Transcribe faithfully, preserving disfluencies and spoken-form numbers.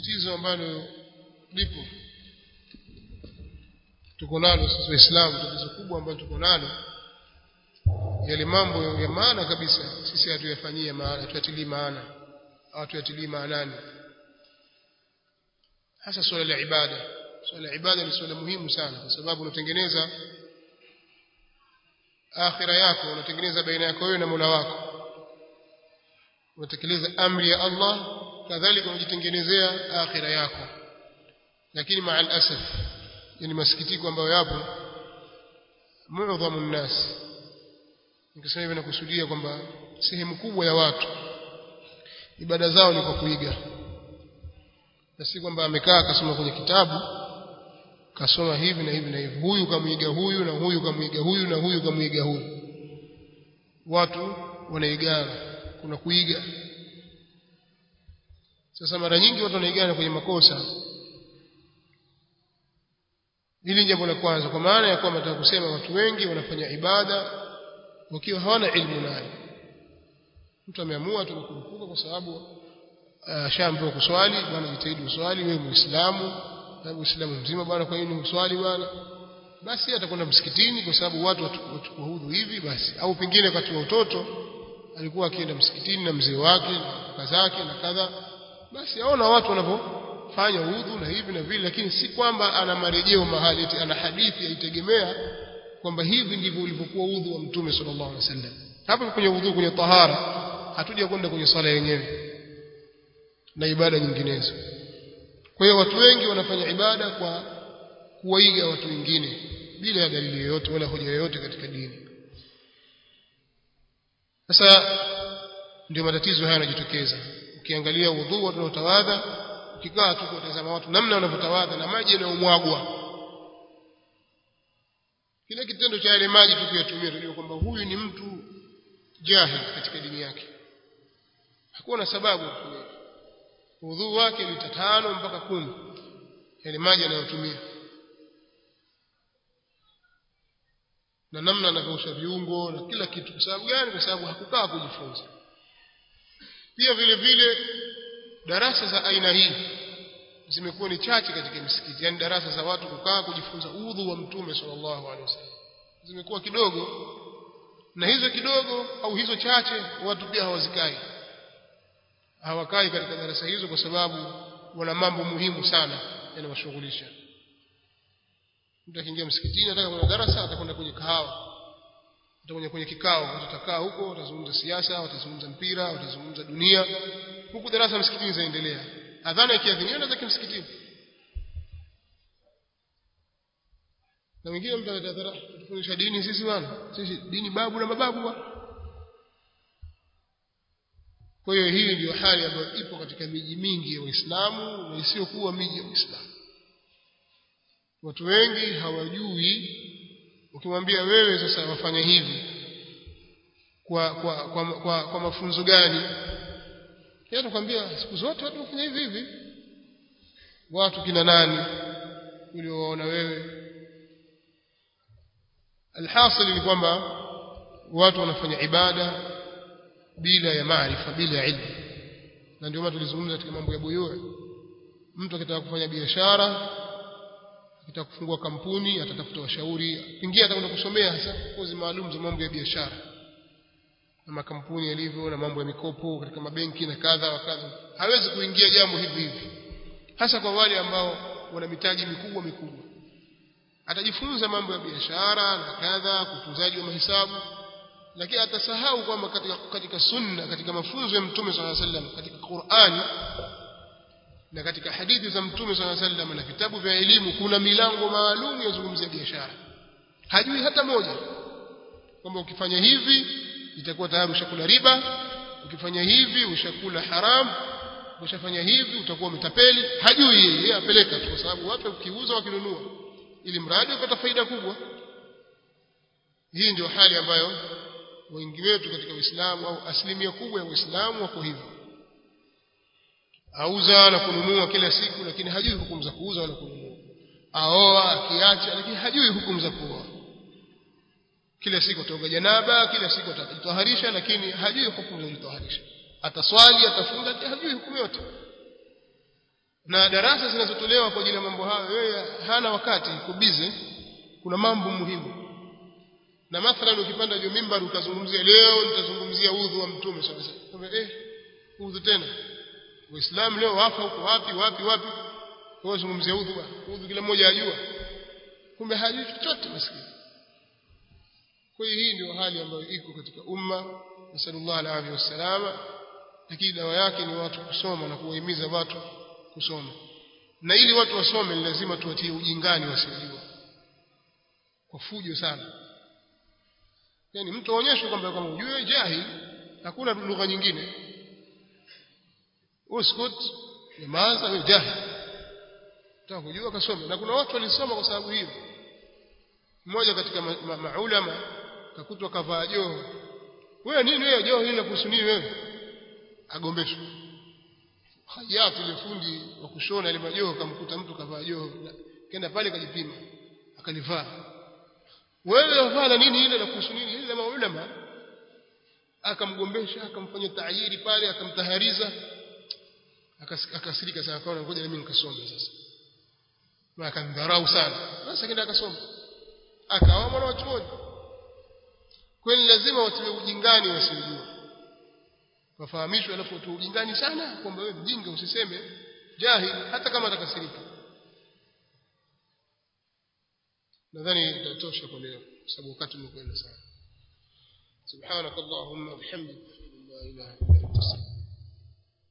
tatizo ambalo lipo tuko nalo sisi Waislamu, tatizo kubwa ambalo tuko nalo, yale mambo ya maana kabisa sisi hatuyafanyia maana, hatuyatilii maana au hatuyatilii maanani, hasa swala la ibada. Swala la ibada ni swala muhimu sana, kwa sababu unatengeneza akhira yako, unatengeneza baina yako wewe na Mola wako, unatekeleza amri ya Allah, kadhalika unajitengenezea akhira yako. Lakini maa al-asaf, yani masikitiko ambayo yapo, muadhamu nnas, nikisema hivi nakusudia kwamba sehemu kubwa ya watu ibada zao ni kwa kuiga, na si kwamba amekaa akasoma kwenye kitabu kasoma hivi na hivi na hivi, huyu kamuiga huyu na huyu kamuiga huyu na huyu kamuiga huyu. Watu wanaigana, kuna kuiga. Sasa mara nyingi watu wanaigana kwenye makosa. Hili jambo la kwanza, kwa maana ya kwamba nataka kusema watu wengi wanafanya ibada wakiwa hawana ilmu nayo. Mtu ameamua tu kurupuka kwa sababu ashaambiwa kuswali, bwana jitahidi uswali, wewe Muislamu, na Muislamu mzima bwana, kwa nini uswali bwana? Basi atakwenda msikitini kwa sababu watu wachukua hudhu hivi basi. Au pengine wakati wa utoto alikuwa akienda msikitini na mzee wake na kaka zake na kadha, basi aona watu wanapofanya hudhu na hivi na vile, lakini si kwamba ana marejeo mahali eti ana hadithi yaitegemea kwamba hivi ndivyo ulivyokuwa udhu wa Mtume sallallahu alaihi wasallam. Hapa kwenye udhu, kwenye tahara, hatuja kwenda kwenye sala yenyewe na ibada nyinginezo. Kwa hiyo watu wengi wanafanya ibada kwa kuwaiga watu wengine bila ya dalili yoyote wala hoja yoyote katika dini. Sasa ndio matatizo haya yanajitokeza. Ukiangalia udhu watu wanaotawadha, ukikaa tu kutazama watu namna wanavyotawadha na maji yanayomwagwa, kile kitendo cha yale maji tukiyatumia tunajua kwamba huyu ni mtu jahil katika dini yake, hakuwa na sababu ya kufanya udhu wake lita tano mpaka kumi yale maji anayotumia, na namna anavyoosha viungo na kila kitu. Kwa sababu gani? Kwa sababu hakukaa kujifunza. Pia vile vile darasa za aina hii zimekuwa ni chache katika misikiti, yani darasa za watu kukaa kujifunza udhu wa Mtume sallallahu alaihi wasallam zimekuwa kidogo, na hizo kidogo au hizo chache watu pia hawazikai, hawakai katika darasa hizo kwa sababu wana mambo muhimu sana yanawashughulisha. Mtu akiingia msikitini anataka kwenda darasa, atakwenda kwenye kahawa, atakwenda kwenye kikao, atakaa huko, atazungumza siasa, atazungumza mpira, atazungumza dunia, huku darasa msikitini zaendelea. Adhana ikiadhiniwa anataka msikitini. Na wengine mtu anataka tufundisha dini sisi bwana, sisi dini babu na mababu bwana. Kwa hiyo hii ndio hali ambayo ipo katika miji mingi ya Uislamu na isiyokuwa miji ya Uislamu. Watu wengi hawajui. Ukimwambia wewe sasa wafanya hivi kwa kwa kwa, kwa, kwa mafunzo gani, yeye atakwambia siku zote watu wafanya hivi hivi. Watu kina nani ulioona wewe? Alhasil ni kwamba watu wanafanya ibada bila ya maarifa, bila ya ilmu. Na ndio maana tulizungumza katika mambo ya buyu. Mtu akitaka kufanya biashara, akitaka kufungua kampuni, atatafuta washauri, pengine atakwenda kusomea hasa kozi maalum za mambo ya biashara na makampuni yalivyo na mambo ya mikopo katika mabenki na kadha wa kadha. Hawezi kuingia jambo hivi hivi, hasa kwa wale ambao wana mitaji mikubwa mikubwa. Atajifunza mambo ya biashara na kadha, kutunzaji wa mahesabu, lakini atasahau kwamba katika katika sunna, katika mafunzo ya Mtume sallallahu alaihi wasallam, katika Qur'ani na katika hadithi za Mtume sallallahu alaihi wasallam na vitabu vya elimu, kuna milango maalum ya kuzungumzia biashara. Hajui hata moja kwamba ukifanya hivi itakuwa tayari ushakula riba, ukifanya hivi ushakula haram, ukifanya hivi utakuwa mtapeli. Hajui yeye, apeleka tu, kwa sababu watu ukiuza wakinunua ili mradi upata faida kubwa. Hii ndio hali ambayo wengi wetu katika Uislamu au asilimia kubwa ya Uislamu wako hivyo. Auza na kununua kila siku, lakini hajui hukumu za kuuza wala kununua. Aoa akiacha, lakini hajui hukumu za kuoa. Kila siku atoga janaba, kila siku atajitaharisha, lakini hajui hukumu za kujitaharisha. Ataswali, atafunga, hajui hukumu yote. na darasa zinazotolewa kwa ajili ya mambo hayo yeye hana wakati, yuko busy, kuna mambo muhimu. Na mathalan ukipanda juu mimbar ukazungumzia leo nitazungumzia udhu wa mtume sallallahu alaihi wasallam, eh udhu tena Waislamu leo wafa huko wapi wapi wapi, kwa zungumzia udhu bwana, udhu kila mmoja ajua, kumbe hajui chochote maskini. Kwa hiyo hii ndio hali ambayo iko katika umma, nasallallahu alaihi wasallam. Lakini dawa yake ni watu kusoma na kuwahimiza watu kusoma, na ili watu wasome ni lazima tuwatie ujingani wasiojua kwa fujo sana. Yani mtu aonyeshwe kwamba kama ujue jahili, hakuna lugha nyingine, uskut nyamaza wewe jahili, nataka kujua kasome. Na kuna watu walisoma kwa sababu hiyo. Mmoja katika maulama ma, ma kakutwa kavaa joho, wewe nini wewe joho hili kuhusu nini wewe, agombeshwa. Hayati ile fundi wa kushona ile majoho kamkuta mtu kavaa joho, kenda pale kajipima akalivaa, wewe wafanya nini ile na kuhusu nini ile? Maulama akamgombesha, akamfanya taayiri pale, akamtahariza, akasirika sana, akaona ngoja na mimi nikasome sasa, na akandharau sana. Sasa kenda akasoma, akawa mwana wa chuoni. Kwani lazima watiwe ujingani wasiojua, wafahamishwe, alafu tu ujingani sana kwamba wewe mjinga, usiseme jahili hata kama atakasirika. nadhani itatosha kwa leo kwa sababu wakati umekwenda sana. Subhanakallahumma wa bihamdika la ilaha illa anta